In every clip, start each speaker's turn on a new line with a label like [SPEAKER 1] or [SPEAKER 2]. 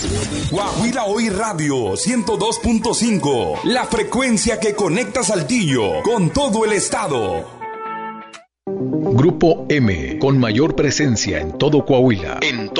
[SPEAKER 1] Coahuila Hoy Radio 102.5, la frecuencia que conecta Saltillo con todo el estado.
[SPEAKER 2] Grupo M, con mayor presencia en todo Coahuila.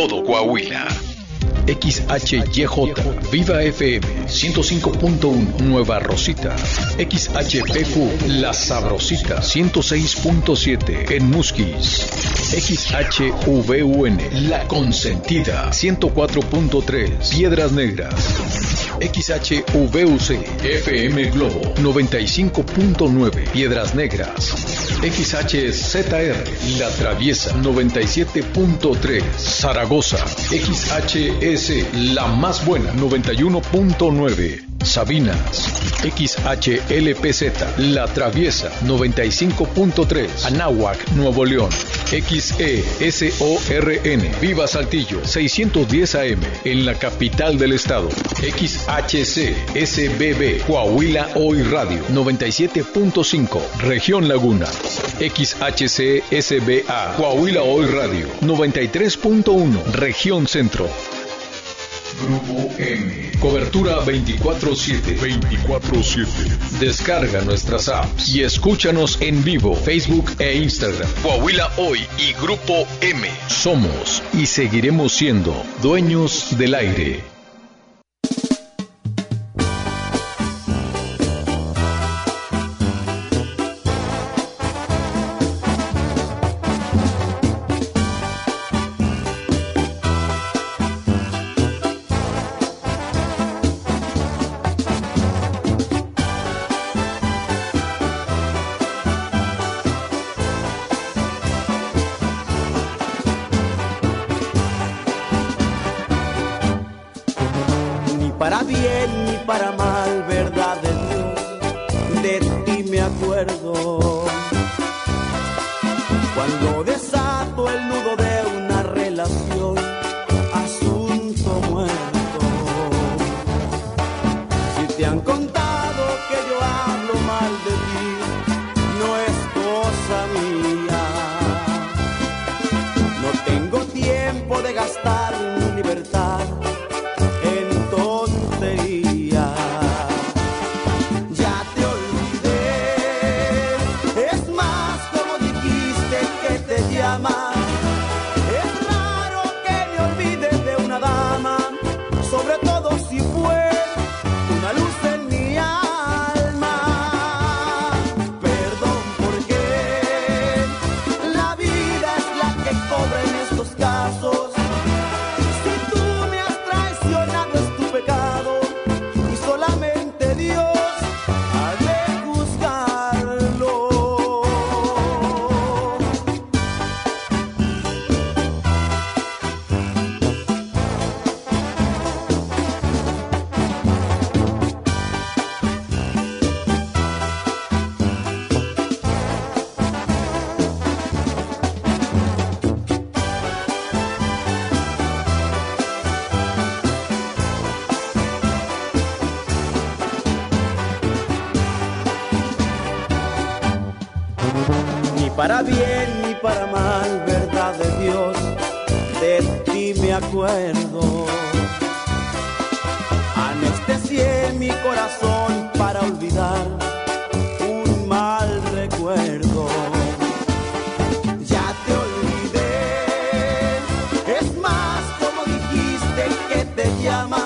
[SPEAKER 2] XHYJ, Viva FM 105.1, Nueva Rosita. XHPQ, La Sabrosita 106.7, en Musquis. XHVUN, La Consentida 104.3, Piedras Negras. XHVUC, FM Globo 95.9, Piedras Negras. XHZR, La Traviesa 97.3, Zaragoza. XHS, La Más Buena 91.9, Sabinas. XHLPZ, La Traviesa 95.3, Anáhuac, Nuevo León. XESORN, Viva Saltillo 610 AM, en la capital del estado. XHC SBB, Coahuila Hoy Radio 97.5, Región Laguna. XHC SBA, Coahuila Hoy Radio 93.1, Región Centro. Grupo M, cobertura 24/7. Descarga nuestras apps y escúchanos en vivo, Facebook e Instagram. Coahuila Hoy y Grupo M. Somos y seguiremos siendo dueños del aire.
[SPEAKER 3] Para bien ni para mal, verdad de Dios, de ti me acuerdo. Cuando desato el nudo de una relación, asunto muerto. Si te han contado que yo hablo mal de ti, no es cosa mía. No tengo tiempo de gastar mi libertad. Para bien ni para mal, verdad de Dios, de ti me acuerdo. Anestesié mi corazón para olvidar un mal recuerdo. Ya te olvidé, es más como dijiste que te llamas.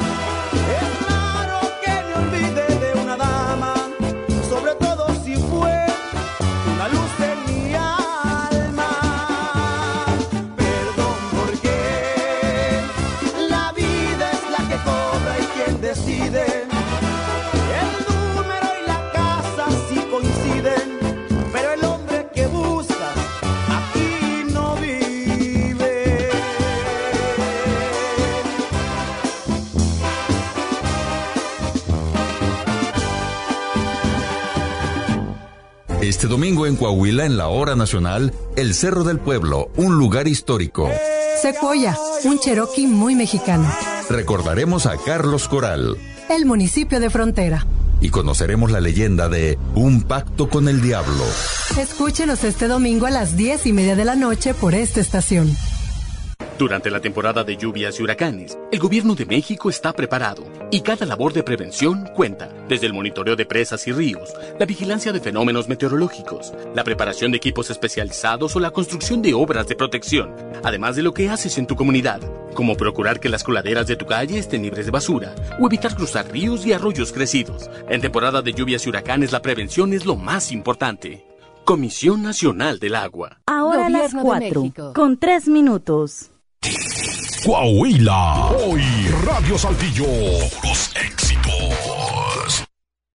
[SPEAKER 1] Este domingo en Coahuila, en la Hora Nacional, el Cerro del Pueblo, un lugar histórico.
[SPEAKER 4] Secuoya, un cherokee muy mexicano.
[SPEAKER 1] Recordaremos a Carlos Coral.
[SPEAKER 4] El municipio de Frontera.
[SPEAKER 1] Y conoceremos la leyenda de Un Pacto con el Diablo.
[SPEAKER 4] Escúchenos este domingo a las 10:30 de la noche por esta estación.
[SPEAKER 5] Durante la temporada de lluvias y huracanes, el gobierno de México está preparado y cada labor de prevención cuenta, desde el monitoreo de presas y ríos, la vigilancia de fenómenos meteorológicos, la preparación de equipos especializados o la construcción de obras de protección, además de lo que haces en tu comunidad, como procurar que las coladeras de tu calle estén libres de basura o evitar cruzar ríos y arroyos crecidos. En temporada de lluvias y huracanes, la prevención es lo más importante. Comisión Nacional del Agua.
[SPEAKER 6] Ahora a las 4, con 3 minutos.
[SPEAKER 1] Coahuila, hoy Radio Saltillo, puros